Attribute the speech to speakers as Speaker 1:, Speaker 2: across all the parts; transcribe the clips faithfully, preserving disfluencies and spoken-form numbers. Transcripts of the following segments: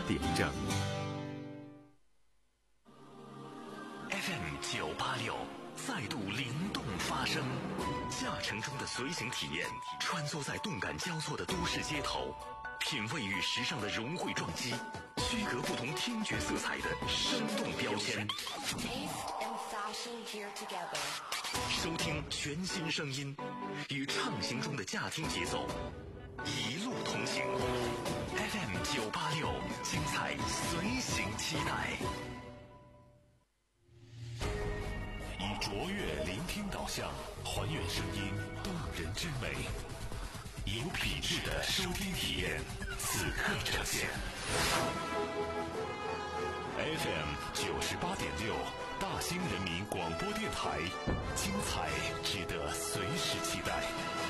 Speaker 1: 点正。
Speaker 2: F M 九八六再度灵动发声，驾乘中的随行体验，穿梭在动感交错的都市街头，品味与时尚的融汇撞击，区隔不同听觉色彩的生动标签。收听全新声音，与畅行中的驾听节奏，一路同行。F M 九八六，精彩随行期待。以卓越聆听导向，还原声音动人之美，有品质的收听体验，此刻呈现。F M 九十八点六，大兴人民广播电台，精彩值得随时期待。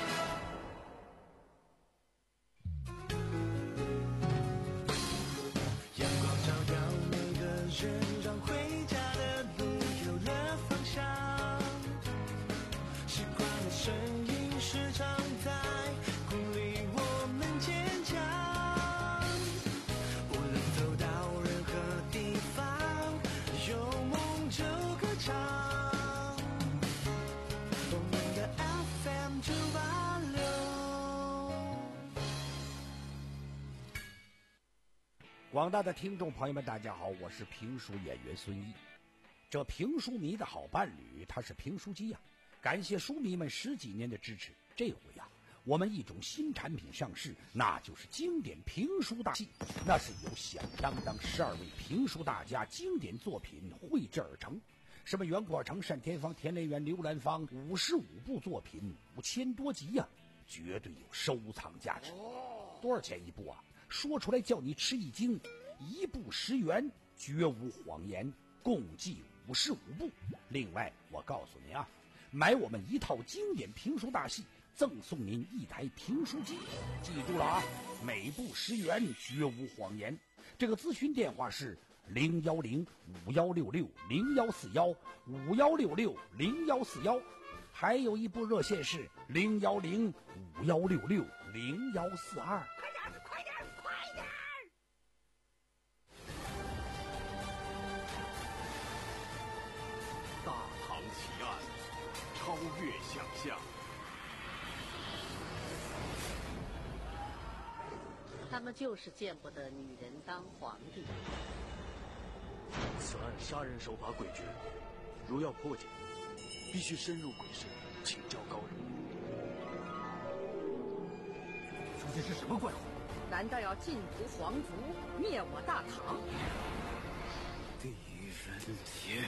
Speaker 3: 阳光照耀每个人，让回家的路有了方向。习惯的声音时常在鼓励我们坚强。无论走到任何地方，有梦就歌唱。我们的 F M 九八六。
Speaker 4: 广大的听众朋友们，大家好，我是评书演员孙一。这评书迷的好伴侣，他是评书机呀、啊。感谢书迷们十几年的支持，这回呀、啊，我们一种新产品上市，那就是经典评书大戏。那是由响当当十二位评书大家经典作品绘制而成，什么袁阔成、单田芳、田连元、刘兰芳，五十五部作品，五千多集呀、啊，绝对有收藏价值。多少钱一部啊？说出来叫你吃一惊，一部十元，绝无谎言，共计五十五部。另外，我告诉您啊，买我们一套经典评书大戏，赠送您一台评书机。记住了啊，每部十元，绝无谎言。这个咨询电话是零幺零五幺六六零幺四幺五幺六六零幺四幺，还有一部热线是零幺零五幺六六零幺四二。
Speaker 5: 快点，快点！
Speaker 1: 大唐奇案，超越想象。
Speaker 6: 他们就是见不得女人当皇帝。
Speaker 2: 此案杀人手法诡谲，如要破解，必须深入鬼神，请教高人。
Speaker 5: 说这是什么怪话？难道要尽屠皇族，灭我大唐？
Speaker 3: 狄仁杰，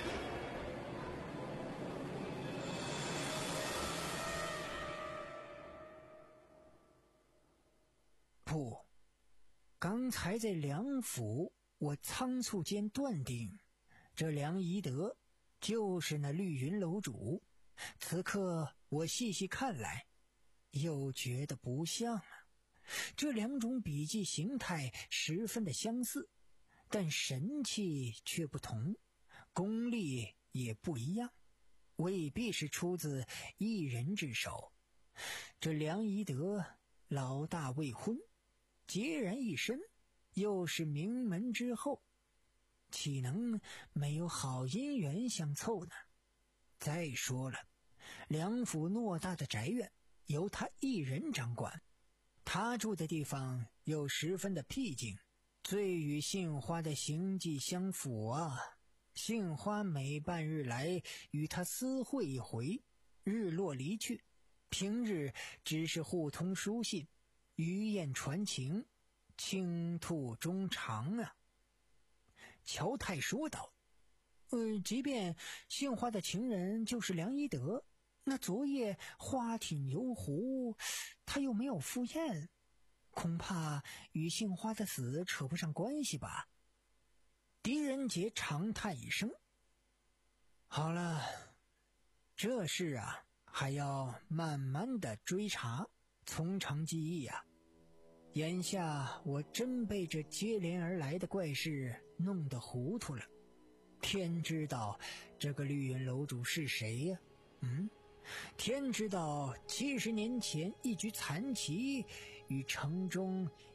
Speaker 7: 不，刚才在梁府，我仓促间断定，这梁宜德就是那绿云楼主。此刻我细细看来，又觉得不像啊。这两种笔迹形态十分的相似，但神气却不同，功力也不一样，未必是出自一人之手。这梁宜德老大未婚，孑然一身，又是名门之后，岂能没有好姻缘相凑呢？再说了，梁府偌大的宅院由他一人掌管，他住的地方又十分的僻静，最与杏花的行迹相符啊。杏花每半日来与他私会一回，日落离去，平日只是互通书信，余雁传情，倾吐衷肠啊。乔太说道，呃，即便杏花的情人就是梁宜德，那昨夜花体游湖，他又没有赴宴，恐怕与杏花的死扯不上关系吧。狄仁杰长叹一声，好了，这事啊还要慢慢的追查，从长计议啊。眼下我真被这接连而来的怪事弄得糊涂了。天知道这个绿云楼主是谁呀、啊？嗯，天知道七十年前一局残棋与城中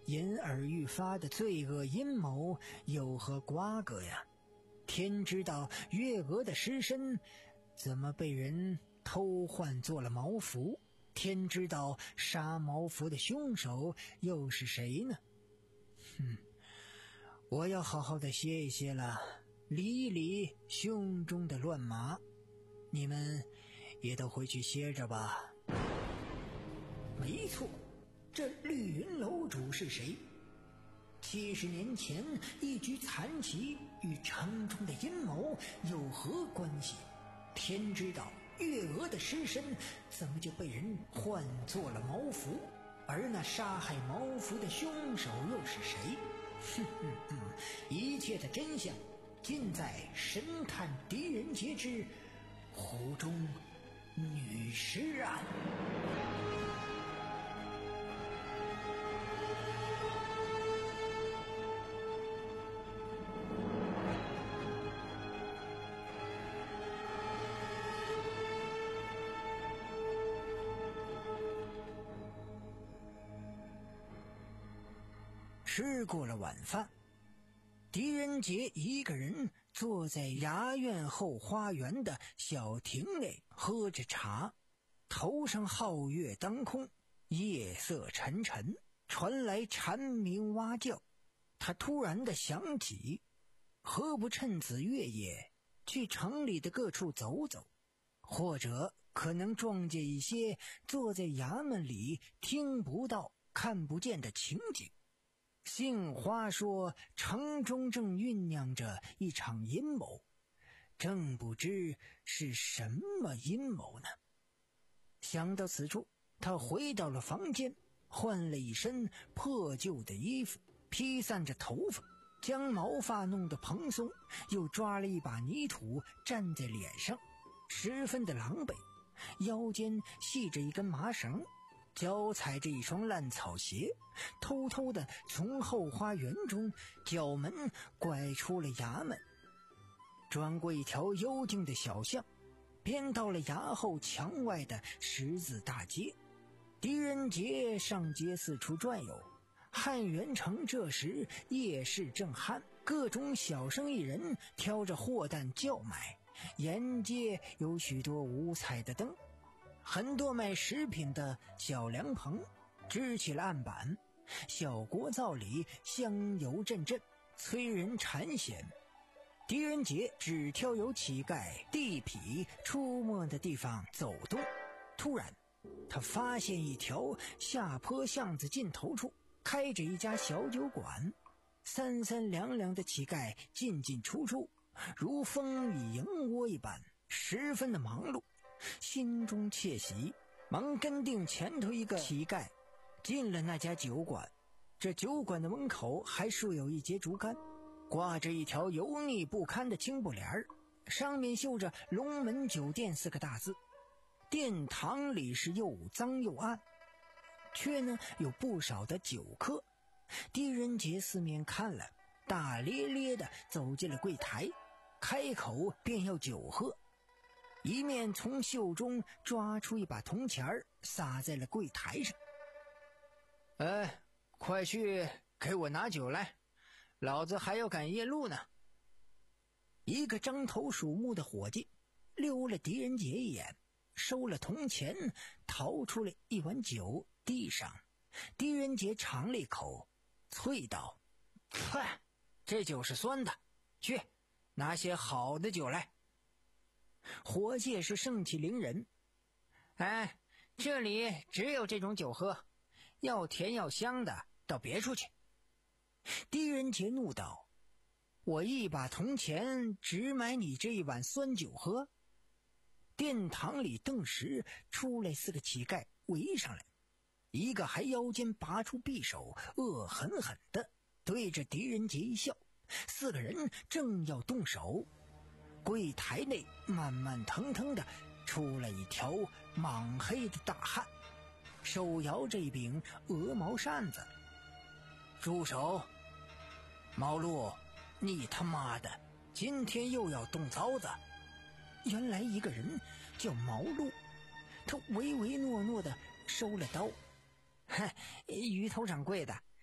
Speaker 7: 因而愈发的罪恶阴谋有何瓜葛呀？天知道月娥的尸身怎么被人偷换做了毛服，天知道杀毛服的凶手又是谁呢？哼，我要好好的歇一歇了，理一理胸中的乱麻。你们也都回去歇着吧。没错，这绿云楼主是谁？七十年前一局残棋与城中的阴谋有何关系？天知道月娥的尸身怎么就被人换做了毛服，而那杀害毛服的凶手又是谁？哼哼哼，一切的真相尽在神探狄仁杰之湖中女尸案。吃过了晚饭，狄仁杰一个人坐在衙院后花园的小亭内喝着茶，头上皓月当空，夜色沉沉，传来蝉鸣蛙叫。他突然的想起，何不趁此月夜去城里的各处走走，或者可能撞见一些坐在衙门里听不到看不见的情景。杏花说城中正酝酿着一场阴谋，正不知是什么阴谋呢。想到此处，他回到了房间，换了一身破旧的衣服，披散着头发，将毛发弄得蓬松，又抓了一把泥土蘸在脸上，十分的狼狈。腰间系着一根麻绳，脚踩着一双烂草鞋，偷偷地从后花园中角门拐出了衙门，转过一条幽静的小巷，便到了衙后墙外的十字大街。狄仁杰上街四处转悠，汉元城这时夜市正酣，各种小生意人挑着货担叫卖，沿街有许多五彩的灯，很多卖食品的小凉棚支起了案板，小锅灶里香油阵阵，催人馋涎。狄仁杰只挑有乞丐地痞出没的地方走动，突然他发现一条下坡巷子尽头处开着一家小酒馆，三三两两的乞丐进进出出，如蜂与萤窝一般，十分的忙碌。心中窃喜，忙跟定前头一个乞丐进了那家酒馆。这酒馆的门口还竖有一截竹竿，挂着一条油腻不堪的青布帘儿，上面绣着龙门酒店四个大字。殿堂里是又脏又暗，却呢有不少的酒客。狄仁杰四面看了，大咧咧地走进了柜台，开口便要酒喝，一面从袖中抓出一把铜钱儿撒在了柜台上。哎，快去给我拿酒来，老子还要赶夜路呢。一个獐头鼠目的伙计溜了狄仁杰一眼，收了铜钱，掏出了一碗酒递上。狄仁杰尝了一口，啐道：嗨，这酒是酸的，去拿些好的酒来。伙计是盛气凌人，哎，这里只有这种酒喝，要甜要香的到别处去。狄仁杰怒道：我一把铜钱只买你这一碗酸酒喝？殿堂里顿时出来四个乞丐围上来，一个还腰间拔出匕首，恶狠狠地对着狄仁杰一笑。四个人正要动手，柜台内慢慢腾腾的出来一条莽黑的大汉，手摇着一柄鹅毛扇子。住手！毛路，你他妈的今天又要动刀子！原来一个人叫毛路，他唯唯诺诺的收了刀。哼，鱼头掌柜的，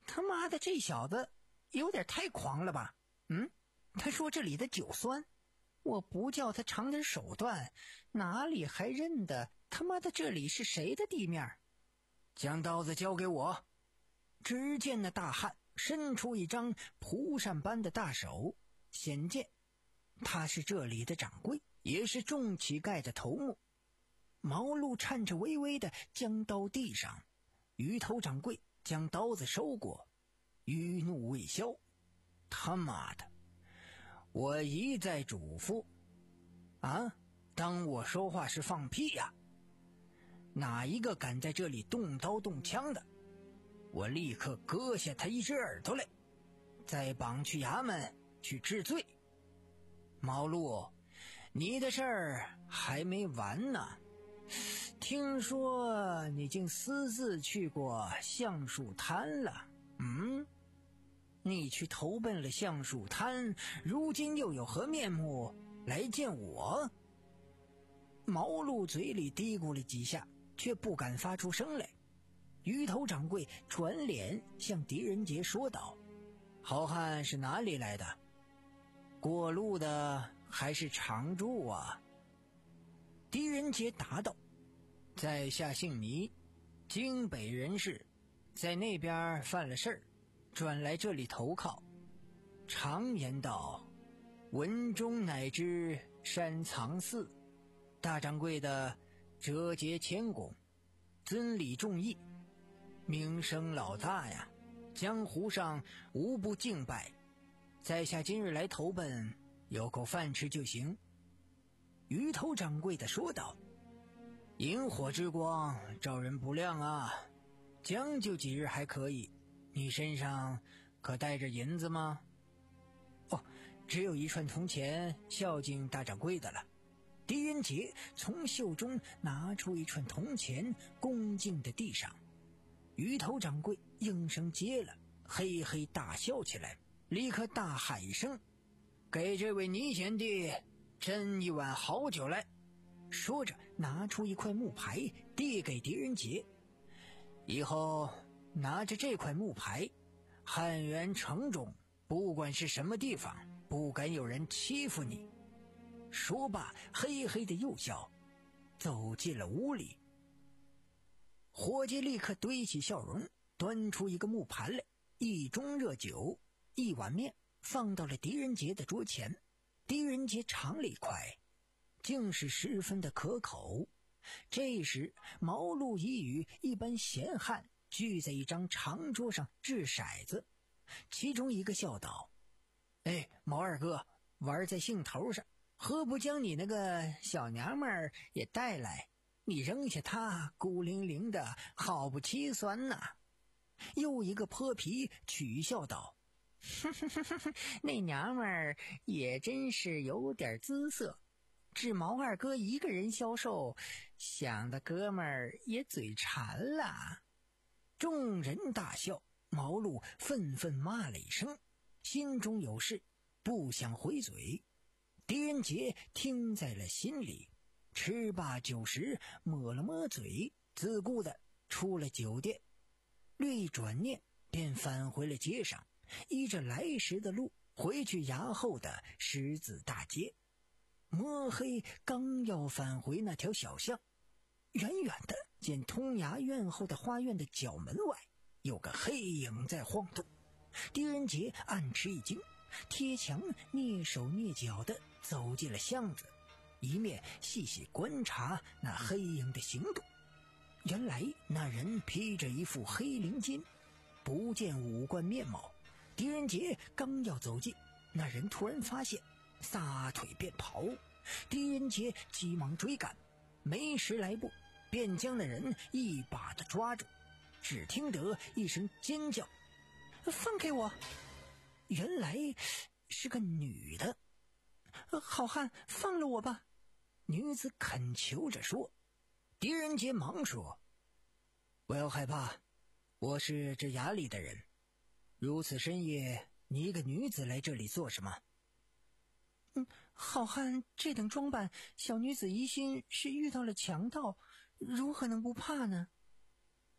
Speaker 7: 他妈的，这小子有点太狂了吧？嗯，他说这里的酒酸，我不叫他尝点手段，哪里还认得他妈的这里是谁的地面？将刀子交给我。只见那大汉伸出一张蒲扇般的大手，显见他是这里的掌柜，也是众乞丐的头目。毛路颤着巍巍的将刀递上，鱼头掌柜将刀子收过，余怒未消。他妈的，我一再嘱咐啊，当我说话是放屁呀、啊？哪一个敢在这里动刀动枪的，我立刻割下他一只耳朵来，再绑去衙门去治罪。毛路，你的事儿还没完呢。听说你竟私自去过橡树滩了，嗯？你去投奔了橡树滩，如今又有何面目来见我？毛路嘴里嘀咕了几下，却不敢发出声来。鱼头掌柜转脸向狄仁杰说道：好汉是哪里来的？过路的还是常住啊？狄仁杰答道：在下姓倪，京北人士，在那边犯了事儿，转来这里投靠。常言道，文中乃知山藏寺，大掌柜的折节谦恭，尊礼重义，名声老大呀，江湖上无不敬拜。在下今日来投奔，有口饭吃就行。鱼头掌柜的说道：萤火之光照人不亮啊，将就几日还可以。你身上可带着银子吗？哦，只有一串铜钱孝敬大掌柜的了。狄仁杰从袖中拿出一串铜钱，恭敬地递上。鱼头掌柜应声接了，嘿嘿大笑起来，立刻大喊一声：给这位倪贤弟斟一碗好酒来。说着拿出一块木牌递给狄仁杰，以后拿着这块木牌，汉源城中不管是什么地方，不敢有人欺负你。说罢嘿嘿的又笑，走进了屋里。伙计立刻堆起笑容，端出一个木盘来，一盅热酒，一碗面，放到了狄仁杰的桌前。狄仁杰尝了一块，竟是十分的可口。这时毛路已与一般闲汉聚在一张长桌上掷骰子，其中一个笑道：哎，毛二哥，玩在兴头上，何不将你那个小娘们儿也带来？你扔下她孤零零的，好不凄酸呐。又一个泼皮取笑道：那娘们儿也真是有点姿色，只毛二哥一个人销售，想的哥们儿也嘴馋了。众人大笑，毛路愤愤骂了一声，心中有事，不想回嘴。狄仁杰听在了心里，吃罢酒食，抹了抹嘴，自顾的出了酒店。略一转念，便返回了街上，依着来时的路回去衙后的狮子大街。摸黑刚要返回那条小巷，远远的见通衙院后的花院的角门外有个黑影在晃动。狄仁杰暗吃一惊，贴墙蹑手蹑脚的走进了巷子，一面细细观察那黑影的行动。原来那人披着一副黑绫巾，不见五官面貌。狄仁杰刚要走近，那人突然发现，撒腿便跑。狄仁杰急忙追赶，没十来步便将那人一把的抓住。只听得一声尖叫：放开我！原来是个女的。好汉，放了我吧！女子恳求着说。狄仁杰忙说：不要害怕，我是这衙里的人。如此深夜，你一个女子来这里做什么？嗯，好汉这等装扮，小女子疑心是遇到了强盗，如何能不怕呢？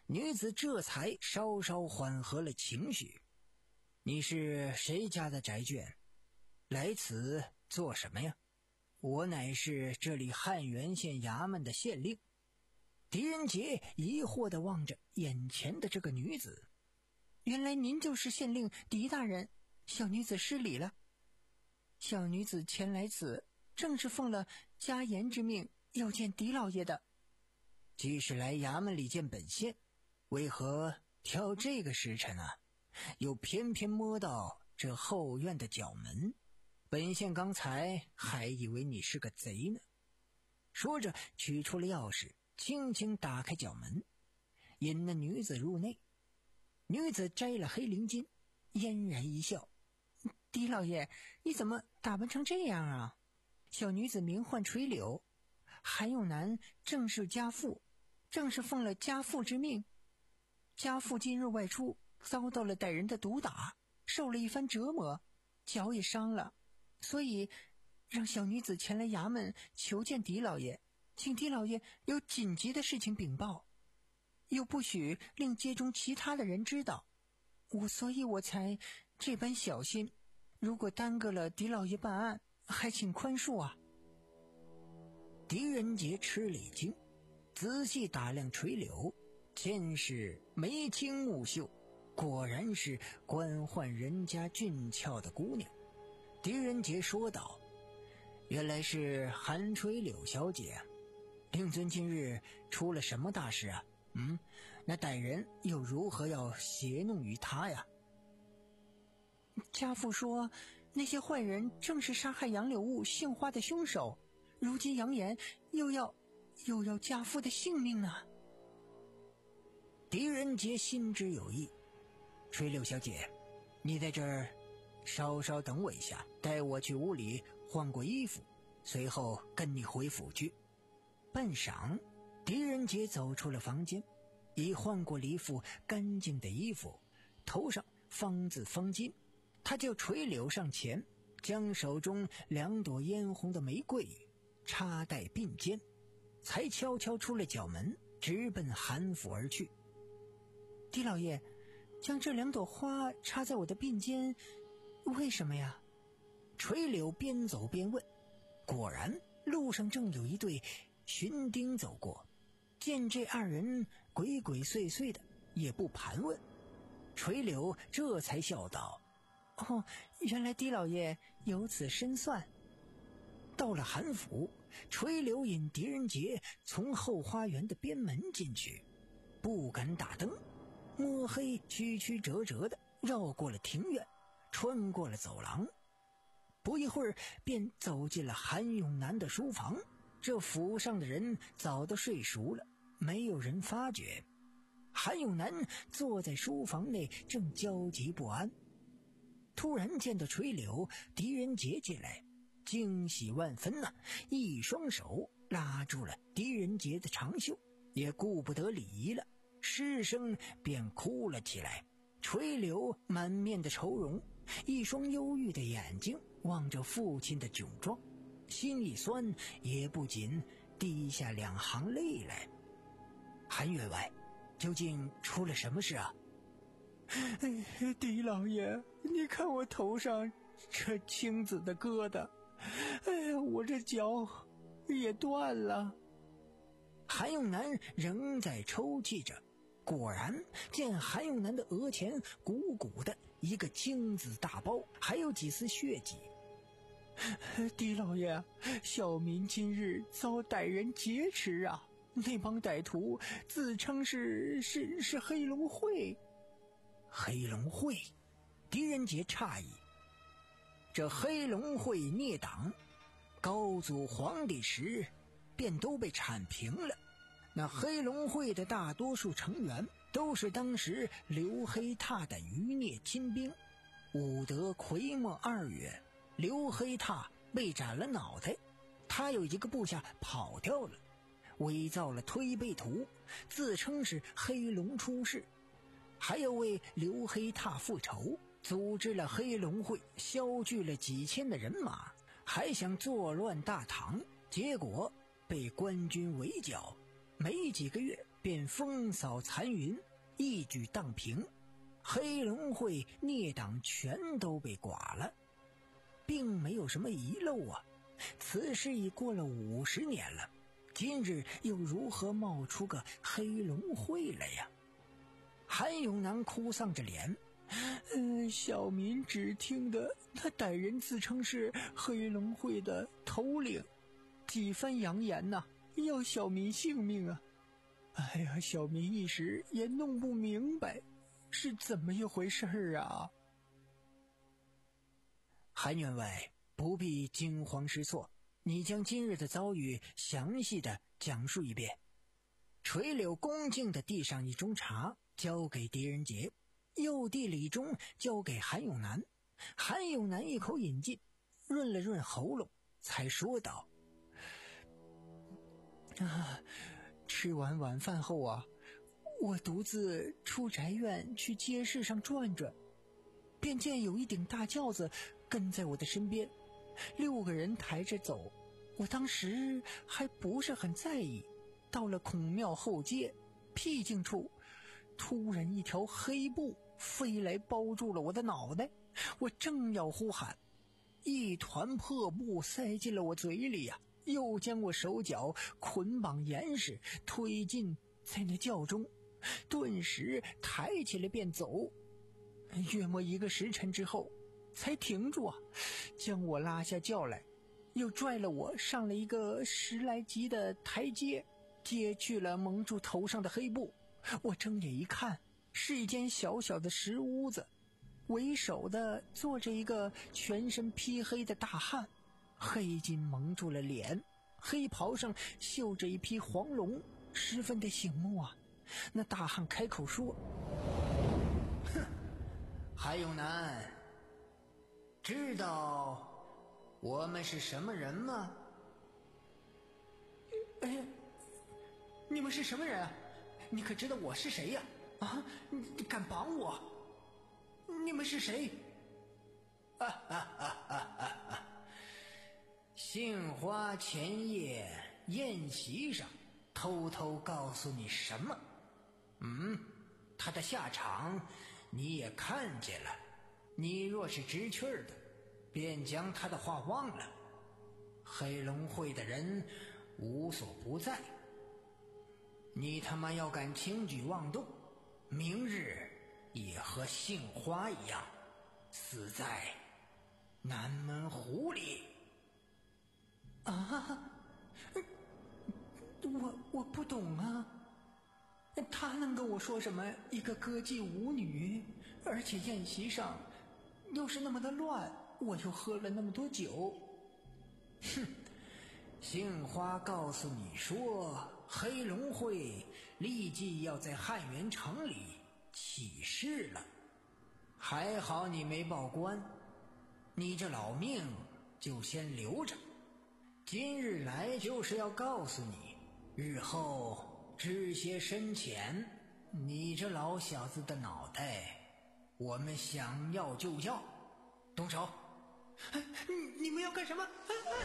Speaker 7: 女子这才稍稍缓和了情绪。你是谁家的宅眷？来此做什么呀？我乃是这里汉源县衙门的县令。狄仁杰疑惑地望着眼前的这个女子。原来您就是县令狄大人，小女子失礼了。小女子前来此，正是奉了家言之命，要见狄老爷的。既是来衙门里见本县，为何挑这个时辰啊？又偏偏摸到这后院的角门，本县刚才还以为你是个贼呢。说着取出了钥匙，轻轻打开角门，引那女子入内。女子摘了黑绫巾，嫣然一笑：狄老爷，你怎么打扮成这样啊？小女子名唤垂柳，韩永南正是家父，正是奉了家父之命。家父今日外出，遭到了歹人的毒打，受了一番折磨，脚也伤了，所以让小女子前来衙门求见狄老爷，请狄老爷有紧急的事情禀报，又不许令街中其他的人知道，我所以我才这般小心，如果耽搁了狄老爷办案，还请宽恕啊。狄仁杰吃了一惊，仔细打量垂柳，见是眉清目秀，果然是官宦人家俊俏的姑娘。狄仁杰说道：原来是韩垂柳小姐，令尊今日出了什么大事啊？嗯，那歹人又如何要胁弄于他呀？家父说，那些坏人正是杀害杨柳雾杏花的凶手，如今扬言又要又要家父的性命呢。狄仁杰心知有意，垂柳小姐，你在这儿稍稍等我一下，带我去屋里换过衣服，随后跟你回府去。半晌，狄仁杰走出了房间，已换过了一副干净的衣服，头上方字方巾。他就垂柳上前，将手中两朵嫣红的玫瑰插戴鬓间，才悄悄出了角门，直奔韩府而去。狄老爷，将这两朵花插在我的鬓间，为什么呀？垂柳边走边问。果然路上正有一对巡丁走过，见这二人鬼鬼祟祟的，也不盘问。垂柳这才笑道：哦，原来狄老爷有此深算。到了韩府，垂柳引狄仁杰从后花园的边门进去，不敢打灯，摸黑曲曲折折的绕过了庭院，穿过了走廊，不一会儿便走进了韩永南的书房。这府上的人早都睡熟了，没有人发觉。韩永南坐在书房内，正焦急不安。突然见到垂柳、狄仁杰进来，惊喜万分呐、啊！一双手拉住了狄仁杰的长袖，也顾不得礼仪了，失声便哭了起来。垂柳满面的愁容，一双忧郁的眼睛望着父亲的窘状，心一酸，也不禁滴下两行泪来。韩员外，究竟出了什么事啊？
Speaker 8: 哎，狄老爷，你看我头上这青紫的疙瘩，哎呀，我这脚也断了。
Speaker 7: 韩永南仍在抽泣着，果然见韩永南的额前鼓鼓的一个青紫大包，还有几丝血迹。
Speaker 8: 狄老爷，小民今日遭歹人劫持啊！那帮歹徒自称是是是黑龙会。
Speaker 7: 黑龙会？狄仁杰诧异。这黑龙会孽党，高祖皇帝时便都被铲平了。那黑龙会的大多数成员都是当时刘黑闼的余孽亲兵。武德癸末二月，刘黑闼被斩了脑袋，他有一个部下跑掉了，伪造了推背图，自称是黑龙出世，还要为刘黑闼复仇，组织了黑龙会，削聚了几千的人马，还想作乱大唐，结果被官军围剿，没几个月便风扫残云，一举荡平，黑龙会孽党全都被剐了，并没有什么遗漏啊。此事已过了五十年了，今日又如何冒出个黑龙会来呀？韩永南哭丧着脸，
Speaker 8: 嗯，小民只听得那歹人自称是黑龙会的头领，几番扬言呐、啊，要小民性命啊！哎呀，小民一时也弄不明白是怎么一回事儿啊！
Speaker 7: 韩员外不必惊慌失措，你将今日的遭遇详细的讲述一遍。垂柳恭敬地递上一盅茶，交给狄仁杰，又递了一盅交给韩永南。韩永南一口饮尽，润了润喉咙，才说道：
Speaker 8: 啊，吃完晚饭后啊，我独自出宅院去街市上转转，便见有一顶大轿子跟在我的身边，六个人抬着走。我当时还不是很在意，到了孔庙后街僻静处，突然一条黑布飞来包住了我的脑袋，我正要呼喊，一团破布塞进了我嘴里呀、啊，又将我手脚捆绑严实，推进在那轿中，顿时抬起来便走。约莫一个时辰之后才停住啊，将我拉下轿来，又拽了我上了一个十来级的台阶，揭去了蒙住头上的黑布。我睁眼一看，是一间小小的石屋子，为首的坐着一个全身披黑的大汉，黑巾蒙住了脸，黑袍上绣着一匹黄龙，十分的醒目啊。那大汉开口说：
Speaker 7: 哼，韩永南，知道我们是什么人吗？
Speaker 8: 哎，你们是什么人啊？你可知道我是谁呀、啊？啊，你敢绑我？你们是谁？
Speaker 7: 哈哈哈哈哈哈！杏花前夜宴席上偷偷告诉你什么？嗯，他的下场你也看见了。你若是知趣儿的，便将他的话忘了。黑龙会的人无所不在，你他妈要敢轻举妄动，明日也和杏花一样，死在南门湖里。
Speaker 8: 啊，我我不懂啊，他能跟我说什么一个歌妓舞女，而且宴席上又是那么的乱，我又喝了那么多酒。
Speaker 7: 哼，杏花告诉你说，黑龙会立即要在汉源城里起事了，还好你没报官，你这老命就先留着。今日来就是要告诉你，日后知些深浅，你这老小子的脑袋我们想要就要。动手！
Speaker 8: 你你们要干什么？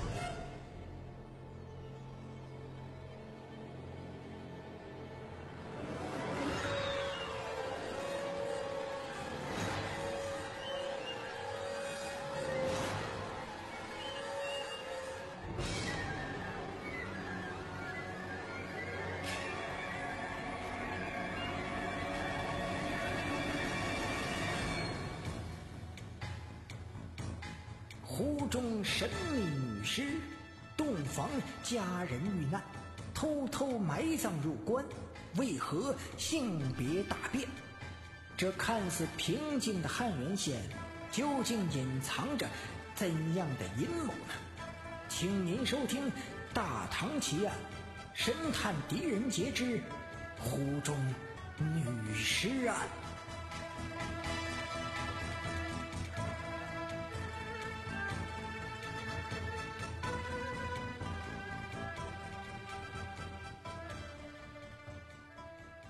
Speaker 7: 湖中神秘女尸，洞房佳人遇难，偷偷埋葬入关，为何性别大变？这看似平静的汉源县，究竟隐藏着怎样的阴谋呢？请您收听《大唐奇案》，神探狄仁杰之湖中女尸案。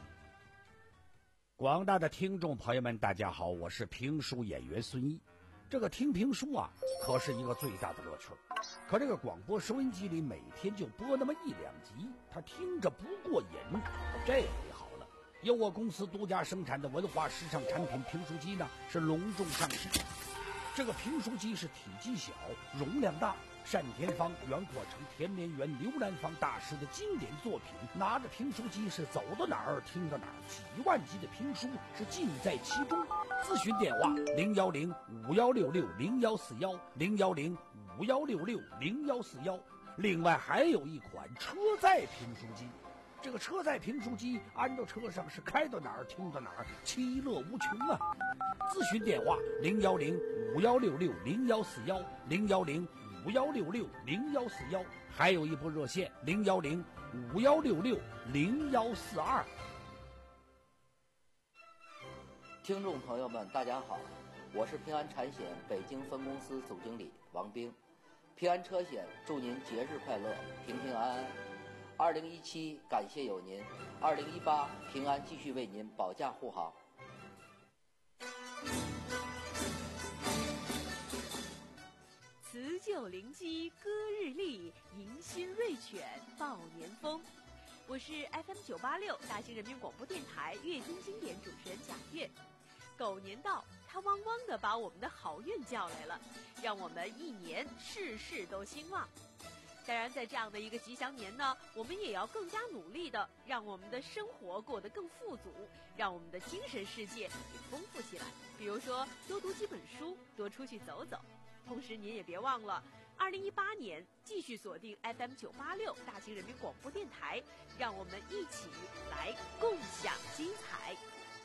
Speaker 4: 广大的听众朋友们，大家好，我是评书演员孙一。 这个听评书啊，可是一个最大的乐趣。可这个广播收音机里每天就播那么一两集，他听着不过瘾。这回好了，由我公司独家生产的文化时尚产品评书机呢，是隆重上市。这个评书机是体积小，容量大，单田芳、袁阔成、田连元、刘兰芳大师的经典作品，拿着评书机是走到哪儿听到哪儿，几万集的评书是尽在其中。咨询电话零幺零五幺六六零幺四幺零幺零五幺六六零幺四幺。另外还有一款车载评书机，这个车载评书机安到车上是开到哪儿听到哪儿，其乐无穷啊！咨询电话零幺零五幺六六零幺四幺零幺零五幺六六零幺四幺，还有一部热线零幺零五幺六六零幺四二。
Speaker 9: 听众朋友们，大家好，我是平安产险北京分公司总经理王兵。平安车险祝您节日快乐，平平安安。二零一七感谢有您，二零一八平安继续为您保驾护航。
Speaker 10: 辞旧临机歌日丽，迎新瑞犬报年风。我是 F M 九八六大兴人民广播电台阅听经典主持人贾月。狗年到，它汪汪地把我们的好运叫来了，让我们一年事事都兴旺。当然，在这样的一个吉祥年呢，我们也要更加努力的让我们的生活过得更富足，让我们的精神世界也丰富起来。比如说，多读几本书，多出去走走。同时，您也别忘了，二零一八年继续锁定 F M 九八六大兴人民广播电台，让我们一起来共享精彩。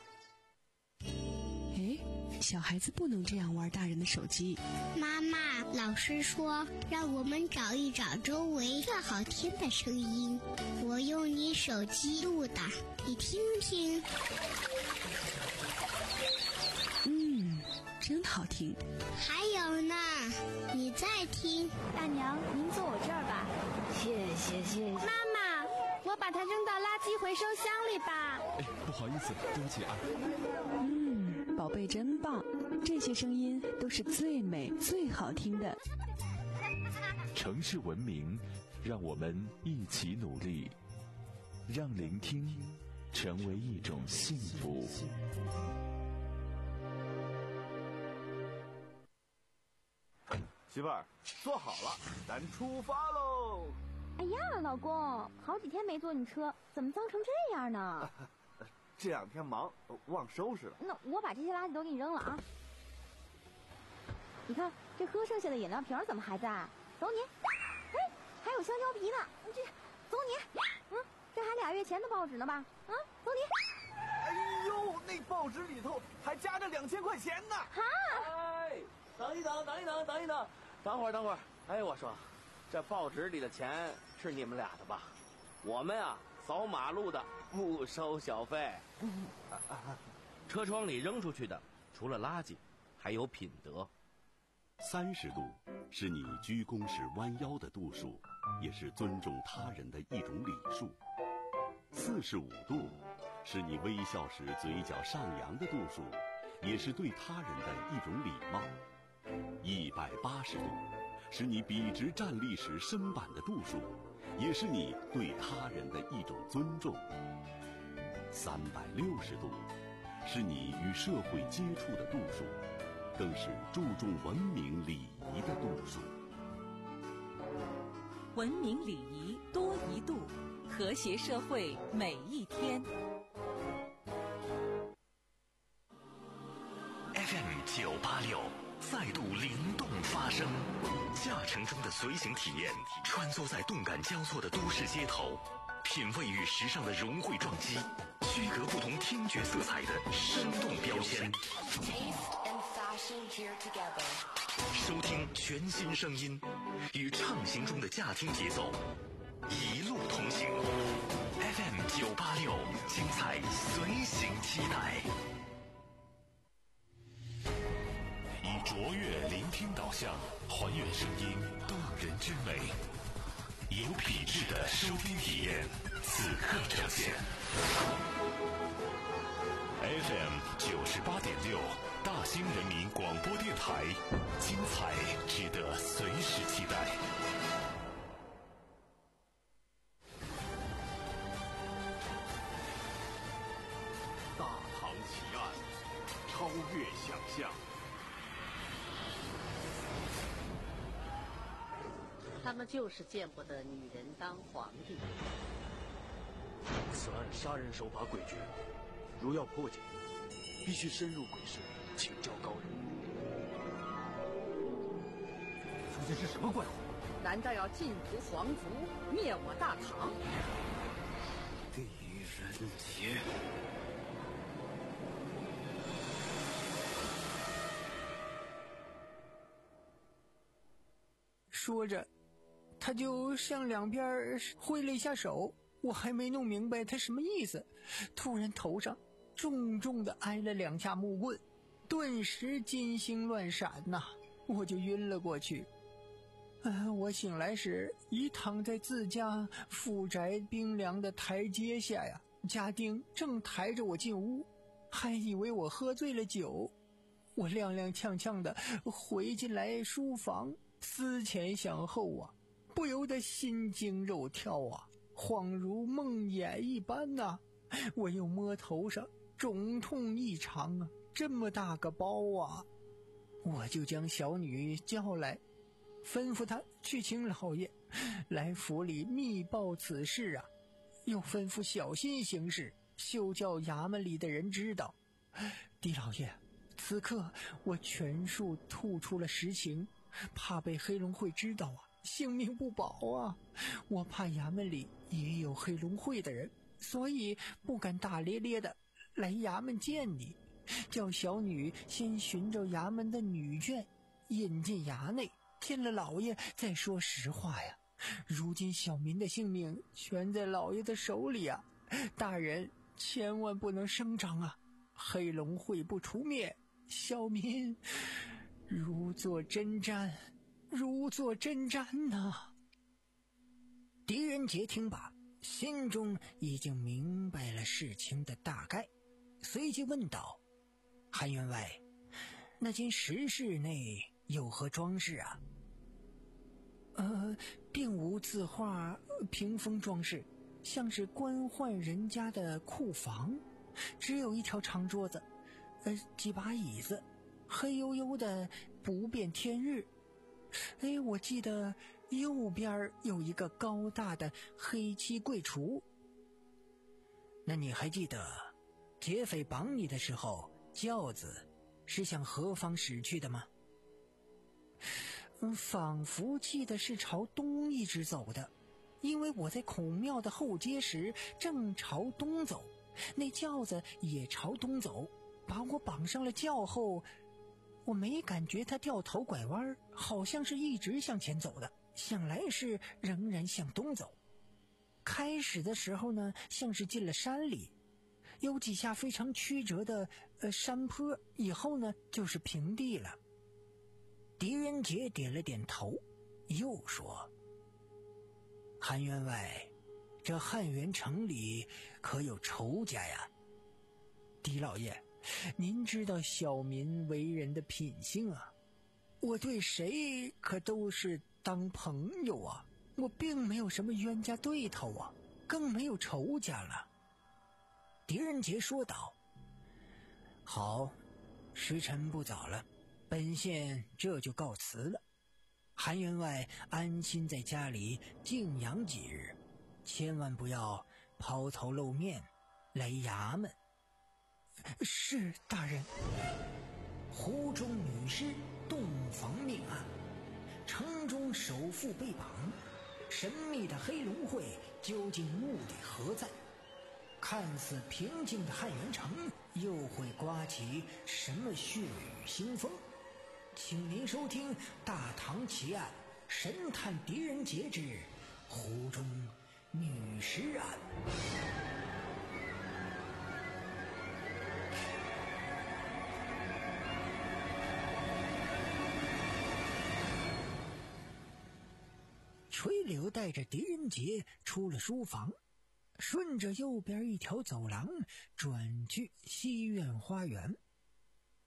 Speaker 11: 哎，小孩子不能这样玩大人的手机。
Speaker 12: 妈妈，老师说让我们找一找周围最好听的声音，我用你手机录的，你听听。
Speaker 11: 嗯，真好听。
Speaker 12: 还有呢，你再听。
Speaker 13: 大娘，您坐我这儿吧。
Speaker 14: 谢谢谢谢。
Speaker 13: 妈妈，我把它扔到垃圾回收箱里吧。
Speaker 15: 哎，不好意思，对不起啊。
Speaker 11: 嗯，宝贝真棒，这些声音都是最美最好听的。
Speaker 15: 城市文明，让我们一起努力，让聆听成为一种幸福。
Speaker 1: 媳妇儿，坐好了，咱出发喽！
Speaker 13: 哎呀，老公，好几天没坐你车，怎么脏成这样呢？
Speaker 1: 这两天忙，忘收拾了。
Speaker 13: 那我把这些垃圾都给你扔了啊！你看，这喝剩下的饮料瓶怎么还在？走你！哎，还有香蕉皮呢，这走你！嗯，这还俩月前的报纸呢吧？啊，走你！
Speaker 1: 哎呦，那报纸里头还夹着两千块钱呢！
Speaker 13: 哈！
Speaker 16: 哎，等一等，等一等，等一等，等会儿，等会儿。哎，我说，这报纸里的钱是你们俩的吧？我们啊，扫马路的不收小费。车窗里扔出去的，除了垃圾，还有品德。
Speaker 17: 三十度是你鞠躬时弯腰的度数，也是尊重他人的一种礼数。四十五度是你微笑时嘴角上扬的度数，也是对他人的一种礼貌。一百八十度是你笔直站立时身板的度数，也是你对他人的一种尊重。三百六十度是你与社会接触的度数，更是注重文明礼仪的度数。
Speaker 10: 文明礼仪多一度，和谐社会每一天。
Speaker 2: F M 九八六再度灵动发声，驾乘中的随行体验，穿梭在动感交错的都市街头，品味与时尚的融汇撞击，区隔不同听觉色彩的生动标签。收听全新声音，与畅行中的驾听节奏，一路同行。F M 九八六，精彩随行期待。 以卓越聆听导向，还原声音动人之美，有品质的收听体验，此刻呈现。F M 九十八点六。 大兴人民广播电台，精彩值得随时期待。
Speaker 17: 大唐奇案，超越想象。
Speaker 6: 他们就是见不得女人当皇帝。
Speaker 18: 此案杀人手法诡谲，如要破解，必须深入鬼市，请教高人。
Speaker 5: 究竟是什么怪物？难道要尽屠皇族，灭我大唐？
Speaker 18: 狄仁杰。
Speaker 8: 说着，他就向两边挥了一下手，我还没弄明白他什么意思，突然头上重重的挨了两下木棍，顿时金星乱闪呐、啊，我就晕了过去。啊，我醒来时已躺在自家府宅冰凉的台阶下呀，家丁正抬着我进屋，还以为我喝醉了酒。我踉踉跄跄的回进来书房，思前想后啊，不由得心惊肉跳啊，恍如梦魇一般呐、啊。我又摸头上，肿痛异常啊，这么大个包啊！我就将小女叫来，吩咐她去请老爷来府里密报此事啊，又吩咐小心行事，休叫衙门里的人知道。狄老爷，此刻我全数吐出了实情，怕被黑龙会知道啊，性命不保啊！我怕衙门里也有黑龙会的人，所以不敢大咧咧的来衙门见你，叫小女先寻着衙门的女眷引进衙内，见了老爷再说实话呀。如今小民的性命全在老爷的手里啊，大人千万不能声张啊！黑龙会不除灭，小民如坐针毡，如坐针毡呐、啊。狄仁杰听罢，心中已经明白了事情的大概，随即问道：韩员外，那间石室内有何装饰啊？呃，并无字画、屏风装饰，像是官宦人家的库房，只有一条长桌子，呃，几把椅子，黑黝黝的不变天日。哎，我记得右边有一个高大的黑漆柜橱。那你还记得劫匪绑你的时候，轿子是向何方驶去的吗？嗯，仿佛记得是朝东一直走的，因为我在孔庙的后街时正朝东走，那轿子也朝东走，把我绑上了轿后，我没感觉他掉头拐弯，好像是一直向前走的，想来是仍然向东走。开始的时候呢，像是进了山里，有几下非常曲折的呃山坡，以后呢就是平地了。狄仁杰点了点头，又说：韩员外，这汉源城里可有仇家呀？狄老爷，您知道小民为人的品性啊，我对谁可都是当朋友啊，我并没有什么冤家对头啊，更没有仇家了。狄仁杰说道：好，时辰不早了，本县这就告辞了。韩员外安心在家里静养几日，千万不要抛头露面来衙门。是大人。湖中女尸洞房命案，城中首富被绑，神秘的黑龙会究竟目的何在？看似平静的汉源城又会刮起什么血雨腥风？请您收听《大唐奇案》神探狄仁杰之湖中女尸案。垂柳带着狄仁杰出了书房，顺着右边一条走廊转去西院花园。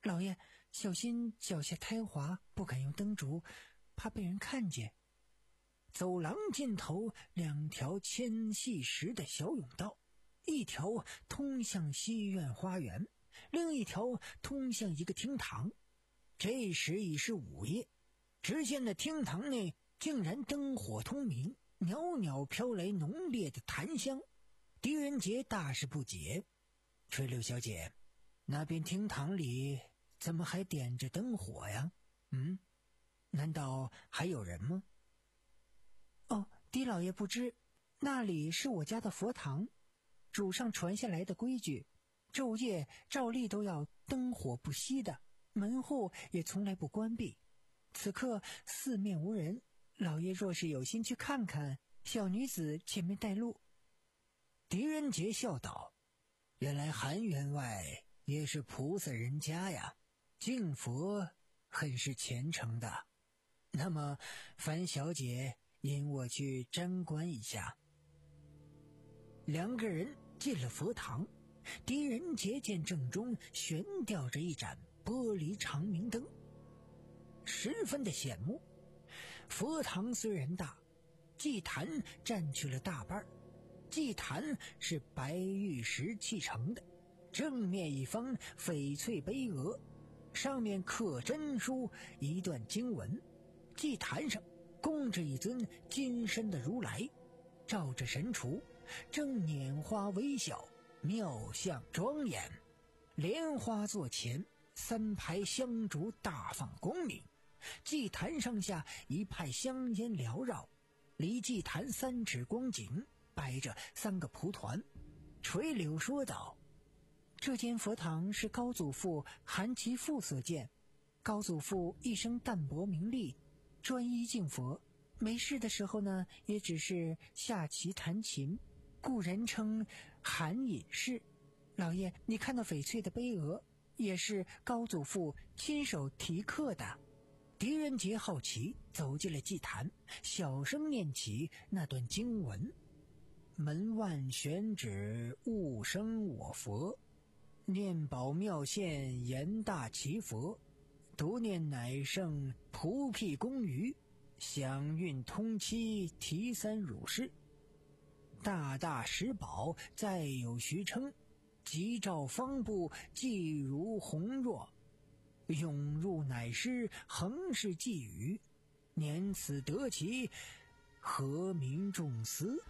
Speaker 7: 老爷，小心脚下胎滑，不敢用灯烛，怕被人看见。走廊尽头两条纤细石的小甬道，一条通向西院花园，另一条通向一个厅堂。这时已是午夜，只见那厅堂内竟然灯火通明，袅袅飘来浓烈的檀香。狄仁杰大是不解，垂柳小姐，那边厅堂里怎么还点着灯火呀？嗯，难道还有人吗？哦，狄老爷不知，那里是我家的佛堂，主上传下来的规矩，昼夜照例都要灯火不熄的，门户也从来不关闭。此刻四面无人，老爷若是有心去看看，小女子前面带路。狄仁杰笑道：原来韩员外也是菩萨人家呀，敬佛很是虔诚的。那么樊小姐引我去瞻观一下。两个人进了佛堂，狄仁杰见正中悬吊着一盏玻璃长明灯，十分的显目。佛堂虽然大，祭坛占去了大半，祭坛是白玉石砌成的，正面一方翡翠碑额，上面刻真书一段经文。祭坛上供着一尊金身的如来，照着神厨，正拈花微笑，妙相庄严。莲花座前，三排香烛大放光明，祭坛上下一派香烟缭绕，离祭坛三尺光景摆着三个蒲团。垂柳说道：这间佛堂是高祖父韩其父所建，高祖父一生淡泊名利，专一敬佛，没事的时候呢，也只是下棋弹琴，故人称韩隐士。老爷，你看到翡翠的碑额，也是高祖父亲手题刻的。狄仁杰好奇，走进了祭坛，小声念起那段经文：门万玄指，勿生我佛，念宝妙现言大奇佛，独念乃圣菩毗公余，享运通期提三汝师，大大石宝再有徐称，吉兆方部既如红若，涌入乃师恒是寄语，年此得其和民众思。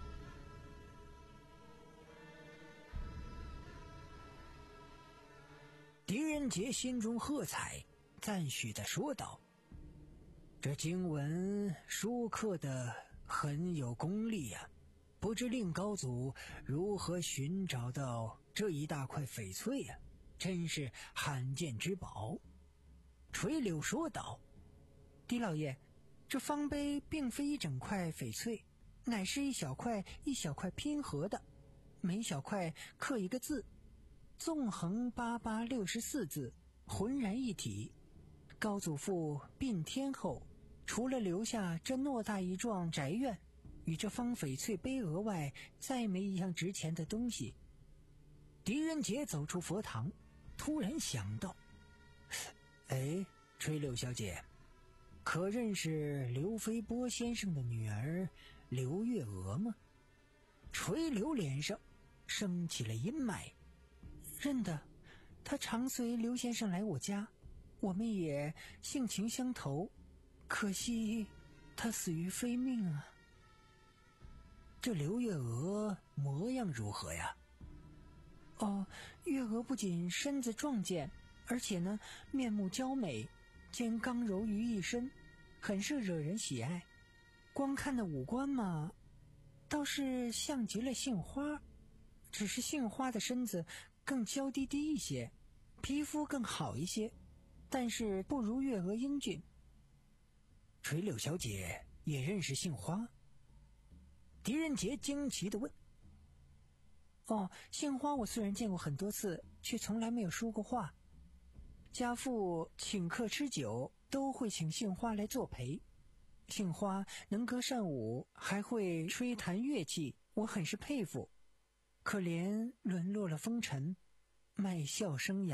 Speaker 7: 狄仁杰心中喝彩，赞许地说道：这经文书刻的很有功力呀、啊，不知令高祖如何寻找到这一大块翡翠呀、啊，真是罕见之宝。垂柳说道：狄老爷，这方碑并非一整块翡翠，乃是一小块一小块拼合的，每小块刻一个字，纵横八八六十四字，浑然一体。高祖父并天后，除了留下这偌大一幢宅院与这方翡翠碑额外，再没一样值钱的东西。狄仁杰走出佛堂，突然想到：哎，垂柳小姐，可认识刘飞波先生的女儿刘月娥吗？垂柳脸上升起了阴霾。认得，她常随刘先生来我家，我们也性情相投，可惜她死于非命啊。这刘月娥模样如何呀？哦，月娥不仅身子壮健，而且呢面目娇美，兼刚柔于一身，很是惹人喜爱。光看那五官嘛，倒是像极了杏花，只是杏花的身子更娇滴滴一些，皮肤更好一些，但是不如月娥英俊。垂柳小姐也认识杏花？狄仁杰惊奇地问。哦，杏花我虽然见过很多次，却从来没有说过话。家父请客吃酒都会请杏花来作陪，杏花能歌善舞，还会吹弹乐器，我很是佩服。可怜沦落了风尘，卖笑生涯，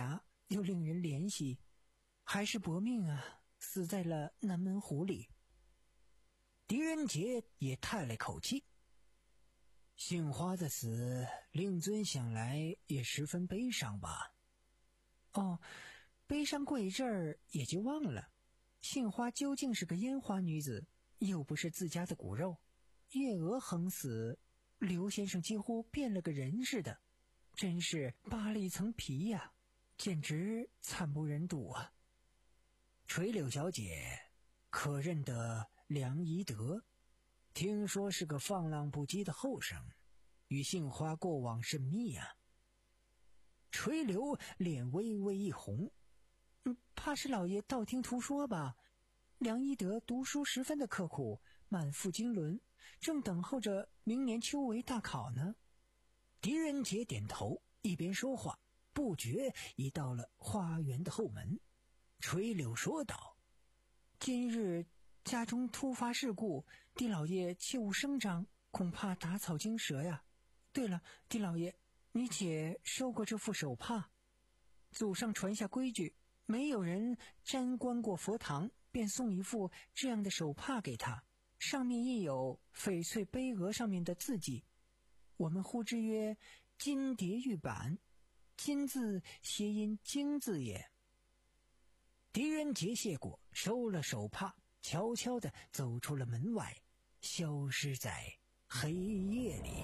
Speaker 7: 又令人怜惜，还是搏命啊，死在了南门湖里。狄仁杰也叹了口气，杏花的死，令尊想来也十分悲伤吧？哦，悲伤过一阵儿也就忘了。杏花究竟是个烟花女子，又不是自家的骨肉。月娥横死，刘先生几乎变了个人似的，真是扒了一层皮呀、啊，简直惨不忍睹啊！垂柳小姐可认得梁宜德？听说是个放浪不羁的后生，与杏花过往甚密啊。垂柳脸微微一红，嗯，怕是老爷道听途说吧。梁宜德读书十分的刻苦，满腹经纶，正等候着明年秋闱大考呢。狄仁杰点头，一边说话，不觉已到了花园的后门。垂柳说道：今日家中突发事故，狄老爷切勿声张，恐怕打草惊蛇呀。对了，狄老爷，你且收过这副手帕。祖上传下规矩，没有人沾观过佛堂，便送一副这样的手帕给他，上面印有翡翠碑额上面的字迹，我们呼之曰金蝶玉板，金字谐音经字也。狄仁杰谢过，收了手帕，悄悄地走出了门外，消失在黑夜里。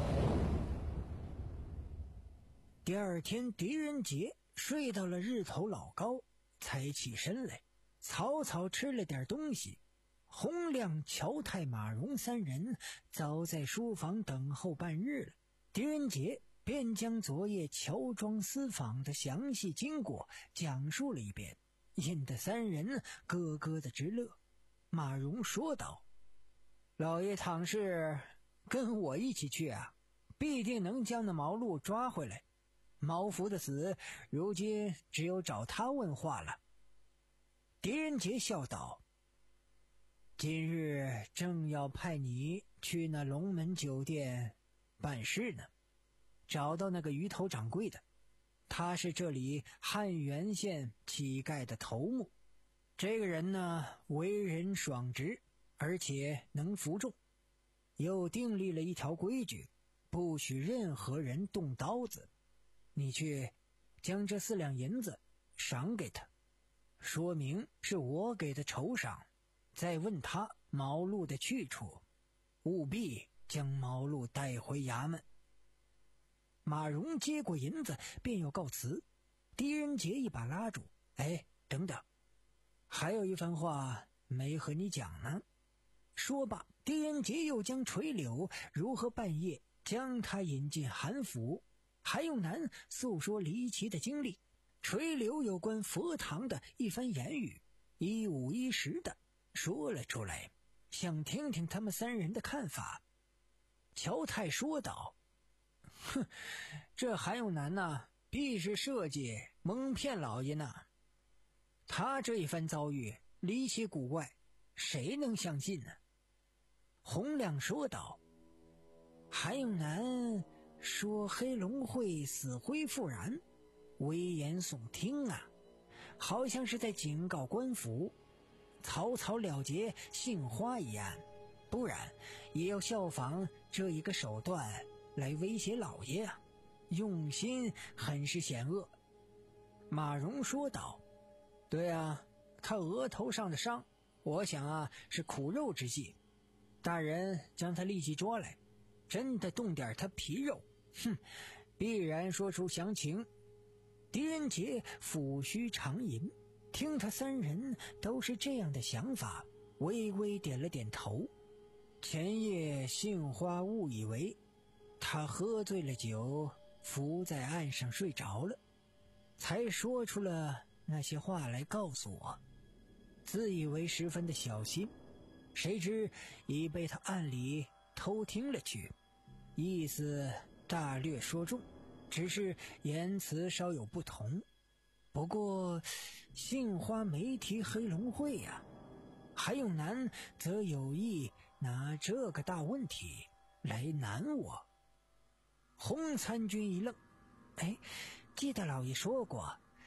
Speaker 7: 第二天，狄仁杰睡到了日头老高，才起身来，草草吃了点东西。洪亮、乔太、马荣三人早在书房等候半日了。狄仁杰便将昨夜乔庄私访的详细经过讲述了一遍，引得三人咯咯的直乐。马荣说道：老爷倘是跟我一起去啊，必定能将那毛路抓回来。毛福的死，如今只有找他问话了。狄仁杰笑道：今日正要派你去那龙门酒店办事呢，找到那个鱼头掌柜的，他是这里汉源县乞丐的头目。这个人呢，为人爽直，而且能服众，又订立了一条规矩，不许任何人动刀子。你去将这四两银子赏给他，说明是我给的酬赏，再问他毛路的去处，务必将毛路带回衙门。马荣接过银子便要告辞，狄仁杰一把拉住：哎，等等，还有一番话没和你讲呢。说罢，狄仁杰又将垂柳如何半夜将他引进韩府，韩永南诉说离奇的经历，垂柳有关佛堂的一番言语，一五一十的说了出来，想听听他们三人的看法。乔太说道：哼，这韩永南呐，必是设计蒙骗老爷呢。他这一番遭遇离奇古怪，谁能相信呢？洪亮说道：韩永南说黑龙会死灰复燃，危言耸听啊，好像是在警告官府草草了结杏花一案，不然也要效仿这一个手段来威胁老爷啊，用心很是险恶。马荣说道：对啊，他额头上的伤，我想啊是苦肉之计，大人将他立即捉来，真的动点他皮肉，哼，必然说出详情。狄仁杰抚须长吟，听他三人都是这样的想法，微微点了点头。前夜杏花误以为他喝醉了酒，伏在岸上睡着了，才说出了那些话来告诉我，自以为十分的小心，谁知已被他暗里偷听了去，意思大略说中，只是言辞稍有不同。不过杏花没提黑龙会呀、啊，韩永南则有意拿这个大问题来难我。洪参军一愣，哎，记得老爷说过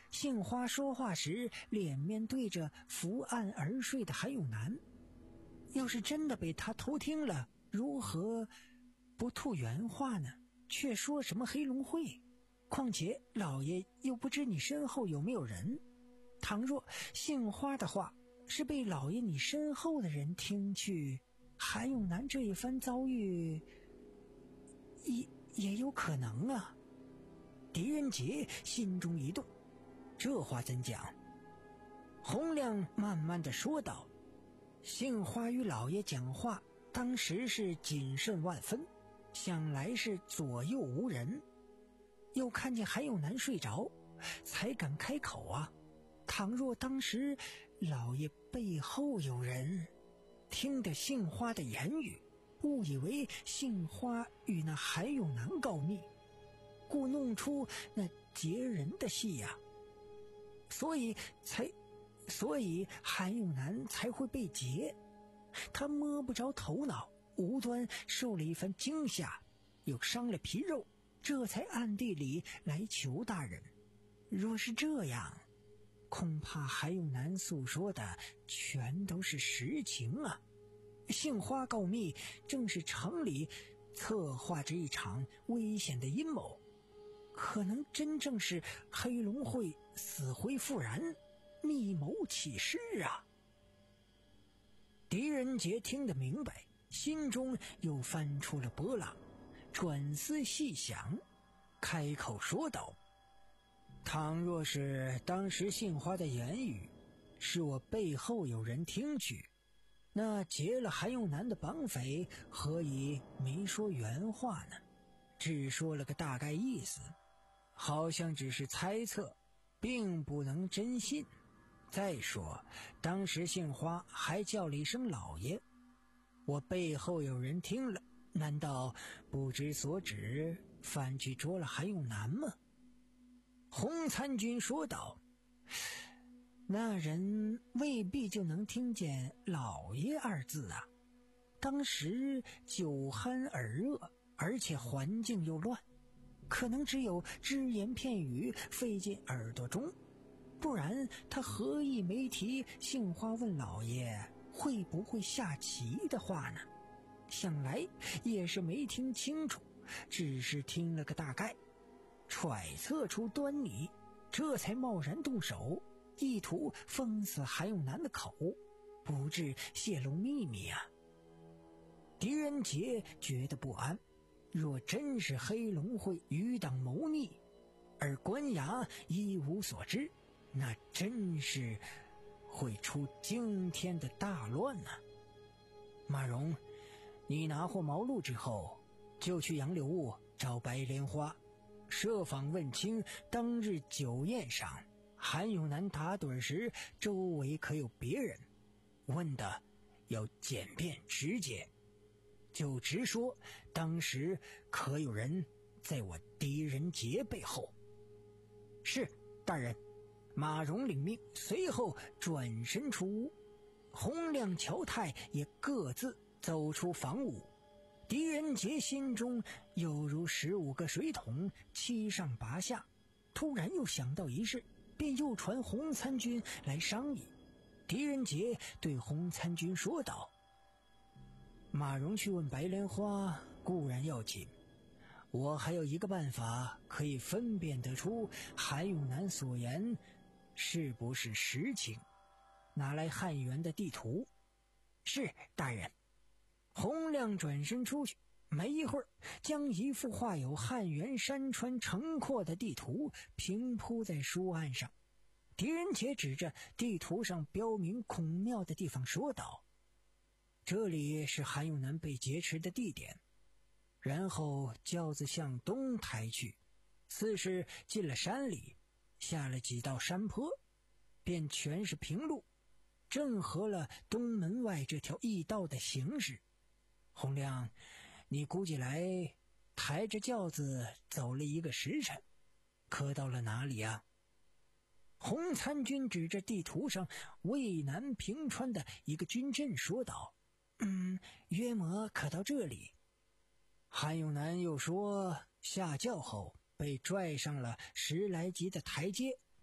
Speaker 7: 杏花说话时，脸面对着伏案而睡的韩永南。要是真的被他偷听了，如何不吐原话呢？却说什么黑龙会？况且老爷又不知你身后有没有人。倘若杏花的话是被老爷你身后的人听去，韩永南这一番遭遇也也有可能啊。狄仁杰心中一动，这话怎讲？洪亮慢慢地说道：杏花与老爷讲话当时是谨慎万分，想来是左右无人，又看见韩永南睡着，才敢开口啊。倘若当时老爷背后有人，听得杏花的言语，误以为杏花与那韩永南告密，故弄出那劫人的戏呀、啊，所以才，所以韩永南才会被劫。他摸不着头脑，无端受了一番惊吓，又伤了皮肉，这才暗地里来求大人。若是这样，恐怕韩永南诉说的全都是实情啊。杏花告密正是城里策划着一场危险的阴谋，可能真正是黑龙会死灰复燃，密谋起事啊。狄仁杰听得明白，心中又翻出了波浪，转思细想，开口说道：倘若是当时杏花的言语是我背后有人听去，那劫了韩永南的绑匪何以没说原话呢？只说了个大概意思，好像只是猜测，并不能真信。再说当时杏花还叫了一声老爷，我背后有人听了，难道不知所指，反去捉了韩永南吗？洪参军说道：那人未必就能听见老爷二字啊，当时酒酣耳热，而且环境又乱，可能只有只言片语飞进耳朵中，不然他何意没提杏花问老爷会不会下棋的话呢？想来也是没听清楚，只是听了个大概，揣测出端倪，这才贸然动手，意图封死韩永南的口，不致泄露秘密啊。狄仁杰觉得不安，若真是黑龙会余党谋逆，而官衙一无所知，那真是会出惊天的大乱啊。马荣，你拿获毛路之后，就去杨柳坞找白莲花，设访问清当日酒宴上韩永南打盹时周围可有别人，问的要简便直接，就直说当时可有人在我狄仁杰背后。是，大人。马荣领命，随后转身出屋，洪亮、乔泰也各自走出房屋。狄仁杰心中有如十五个水桶七上八下，突然又想到一事，便又传洪参军来商议。狄仁杰对洪参军说道：马荣去问白莲花固然要紧，我还有一个办法可以分辨得出韩永南所言是不是实情，拿来汉源的地图。是，大人。洪亮转身出去，没一会儿将一幅画有汉源山川城廓的地图平铺在书案上。狄仁杰指着地图上标明孔庙的地方说道：这里是韩永南被劫持的地点。然后轿子向东抬去，似是进了山里，下了几道山坡，便全是平路，正合了东门外这条驿道的形势。洪亮，你估计来抬着轿子走了一个时辰，可到了哪里啊？洪参军指着地图上渭南平川的一个军镇说道：嗯，约莫可到这里。韩永南又说，下轿后被拽上了十来级的台阶，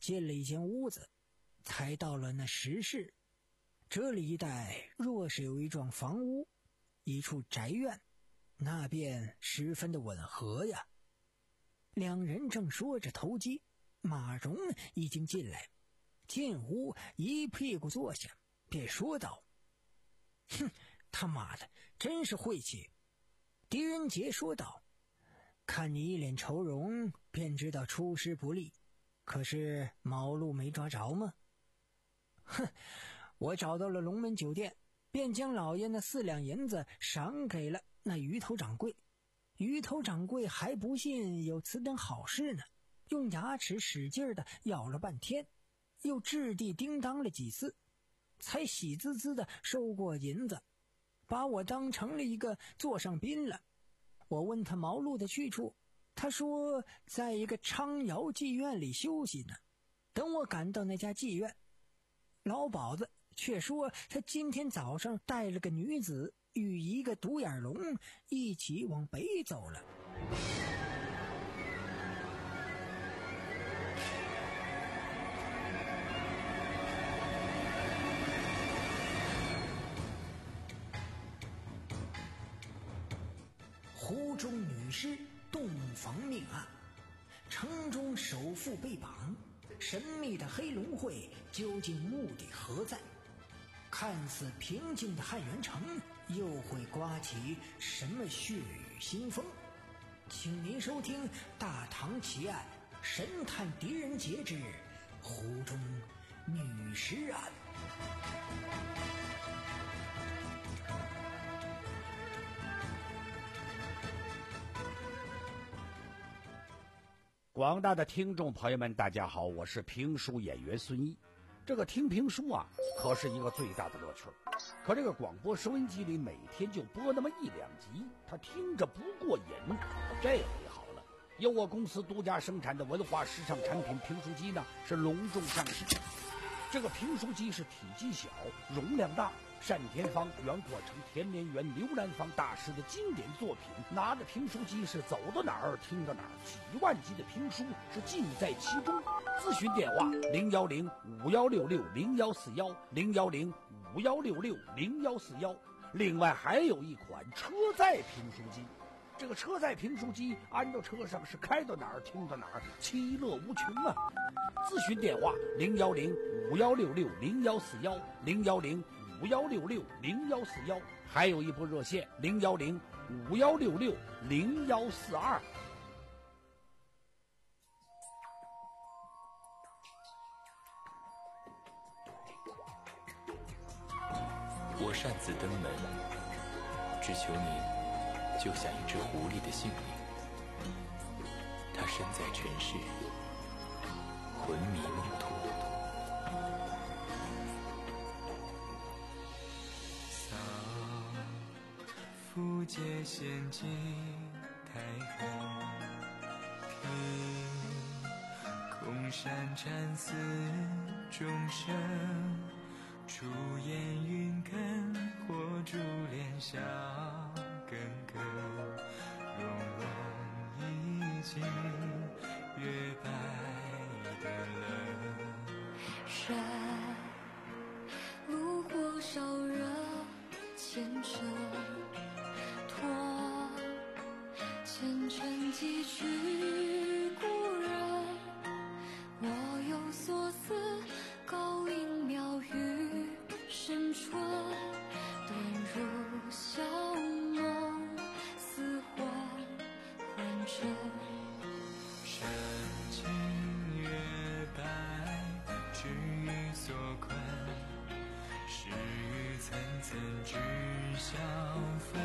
Speaker 7: 进了一间屋子，才到了那石室。这里一带若是有一幢房屋，一处宅院，那便十分的吻合呀。两人正说着投机，马蓉已经进来，进屋一屁股坐下，便说道：哼，他妈的真是晦气。狄仁杰说道：看你一脸愁容，便知道出师不利，可是毛路没抓着吗？哼，我找到了龙门酒店，便将老爷那四两银子赏给了那鱼头掌柜。鱼头掌柜还不信有此等好事呢，用牙齿使劲的咬了半天，又掷地叮当了几次，才喜滋滋的收过银子，把我当成了一个座上宾了。我问他毛路的去处，他说在一个昌窑妓院里休息呢，等我赶到那家妓院。老鸨子却说他今天早上带了个女子与一个独眼龙一起往北走了。湖中女尸洞房命案，城中首富被绑，神秘的黑龙会究竟目的何在？看似平静的汉源城又会刮起什么血雨腥风？请您收听《大唐奇案神探狄仁杰之湖中女尸案》。
Speaker 4: 广大的听众朋友们，大家好，我是评书演员孙一。这个听评书啊，可是一个最大的乐趣。可这个广播收音机里每天就播那么一两集，他听着不过瘾。这回好了，由我公司独家生产的文化时尚产品评书机呢，是隆重上市。这个评书机是体积小，容量大，单田芳、袁阔成、田连元、刘兰芳大师的经典作品。拿着评书机是走到哪儿听到哪儿，几万集的评书是尽在其中。咨询电话零幺零五幺六六零幺四幺零幺零五幺六六零幺四幺。另外还有一款车载评书机，这个车载评书机安到车上是开到哪儿听到哪儿，其乐无穷啊！咨询电话零幺零五幺六六零幺四幺零幺零五幺六六零幺四幺，还有一部热线零幺零五幺六六零幺四二。
Speaker 15: 我擅自登门，只求你救下一只狐狸的性命。它身在尘世，魂迷梦途。
Speaker 3: 福界仙境太黑，空山禅寺众生，出烟云根，火烛莲笑根根，融融一镜，月白的冷。
Speaker 19: 山炉火烧热前尘，托前尘几许故人。我有所思，高林庙宇深春，遁入晓梦，似幻幻真。
Speaker 3: 深情月白，只于所困，是与层层知晓分。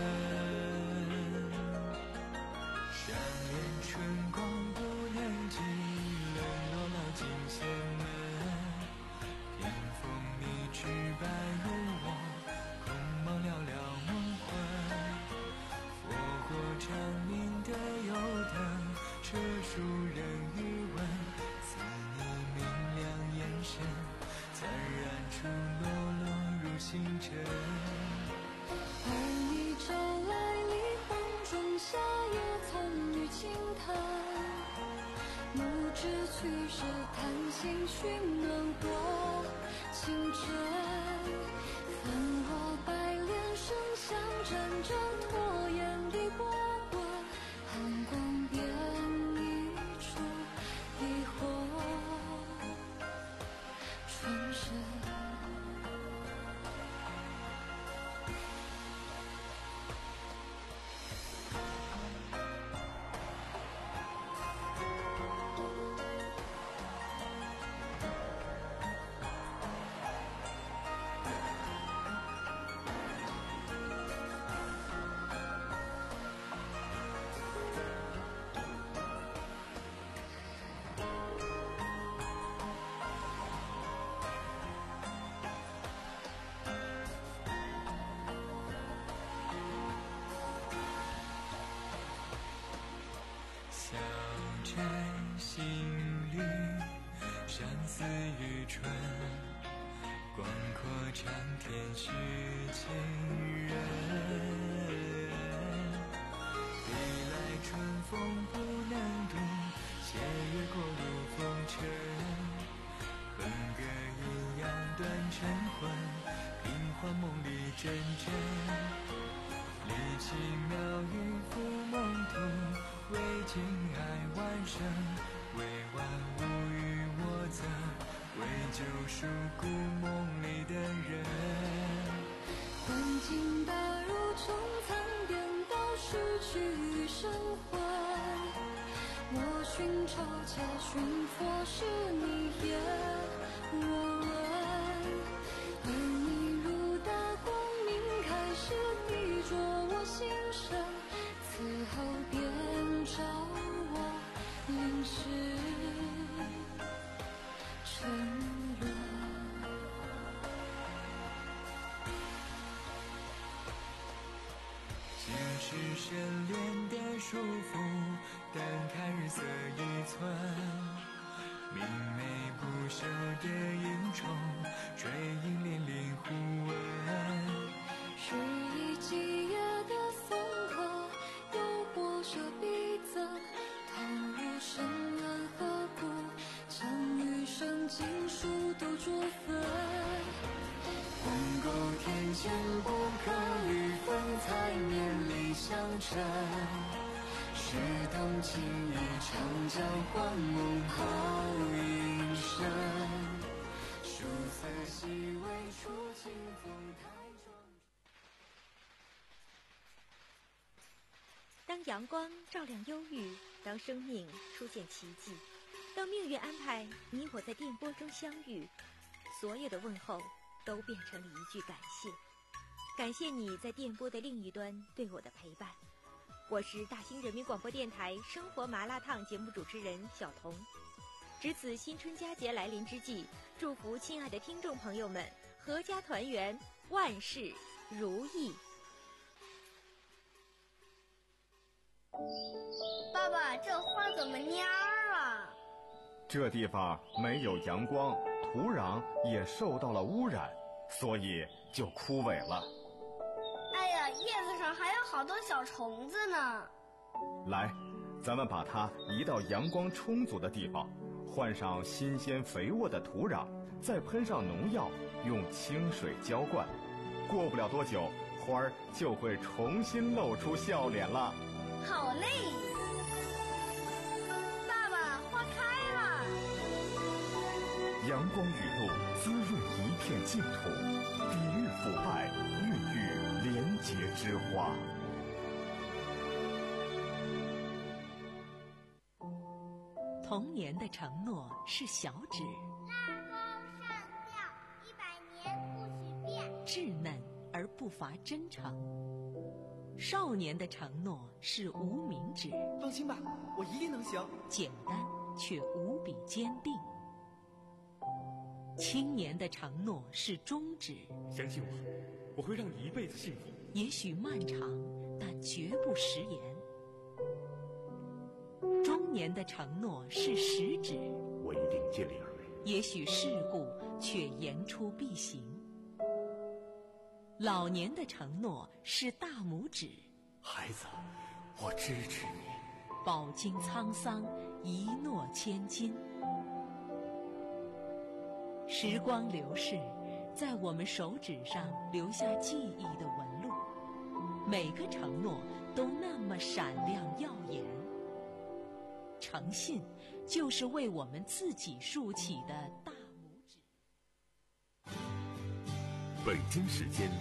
Speaker 3: 上元春光不能及，冷落了金仙门。偏逢你只白如我，空梦寥寥梦魂。佛国长明的油灯，车书人欲问。似你明亮眼神，灿然出落落入星辰。
Speaker 19: 而你朝来离荒中，夏夜参与轻叹，暮志取是谈心寻暖过清晨，翻过白莲生香沾着拖延的波纹，寒光变一出疑惑春深。
Speaker 15: 小摘新绿，山寺渔春，广阔长天许情人。历来春风不能度，斜月过路风尘。恨歌一样断晨昏，平幻梦里阵阵。离奇妙语付梦途，为情爱万生，为万物与我责，为救赎故梦里的人。
Speaker 19: 幻境打入穹苍，颠倒失去神魂。我寻找且寻佛是你言我闻，而你如大光明开始地着我心神，此后便照我淋湿沉沦。
Speaker 15: 尽是深恋的束缚，但看日色一寸。明媚不朽的萤虫，追影连连互问。
Speaker 19: 是一季夜的松客，又或舍彼赠，投入深渊河谷，将余生尽数都着分。
Speaker 15: 鸿沟天堑不可逾分，才绵里相衬。是动情一场，交换梦后隐身。曙色细微处，清风台中。
Speaker 10: 当阳光照亮忧郁，当生命出现奇迹，当命运安排你我在电波中相遇，所有的问候都变成了一句感谢。感谢你在电波的另一端对我的陪伴。我是大兴人民广播电台生活麻辣烫节目主持人小彤。值此新春佳节来临之际，祝福亲爱的听众朋友们阖家团圆，万事如意。
Speaker 12: 爸爸，这花怎么蔫儿了？
Speaker 1: 这地方没有阳光，土壤也受到了污染，所以就枯萎了。
Speaker 12: 哎呀，叶子上还有好多小虫子呢。
Speaker 1: 来，咱们把它移到阳光充足的地方，换上新鲜肥沃的土壤，再喷上农药，用清水浇灌。过不了多久，花儿就会重新露出笑脸了。
Speaker 12: 好嘞！爸爸，花开了。
Speaker 17: 阳光雨露滋润一片净土，抵御腐败，孕育廉洁之花。
Speaker 20: 童年的承诺是小指，
Speaker 12: 拉钩上吊，一百年不许变。
Speaker 20: 稚嫩而不乏真诚。少年的承诺是无名指，
Speaker 3: 放心吧，我一定能行。
Speaker 20: 简单却无比坚定。青年的承诺是中指，
Speaker 21: 相信我，我会让你一辈子幸福。
Speaker 20: 也许漫长，但绝不食言。中年的承诺是食指，
Speaker 17: 我一定尽力而为。
Speaker 20: 也许世故，却言出必行。老年的承诺是大拇指，
Speaker 17: 孩子，我支持你。
Speaker 20: 饱经沧桑， 一诺千金。时光流逝，在我们手指上留下记忆的纹路，每个承诺都那么闪亮耀眼。诚信就是为我们自己竖起的大拇指。
Speaker 2: 北京时间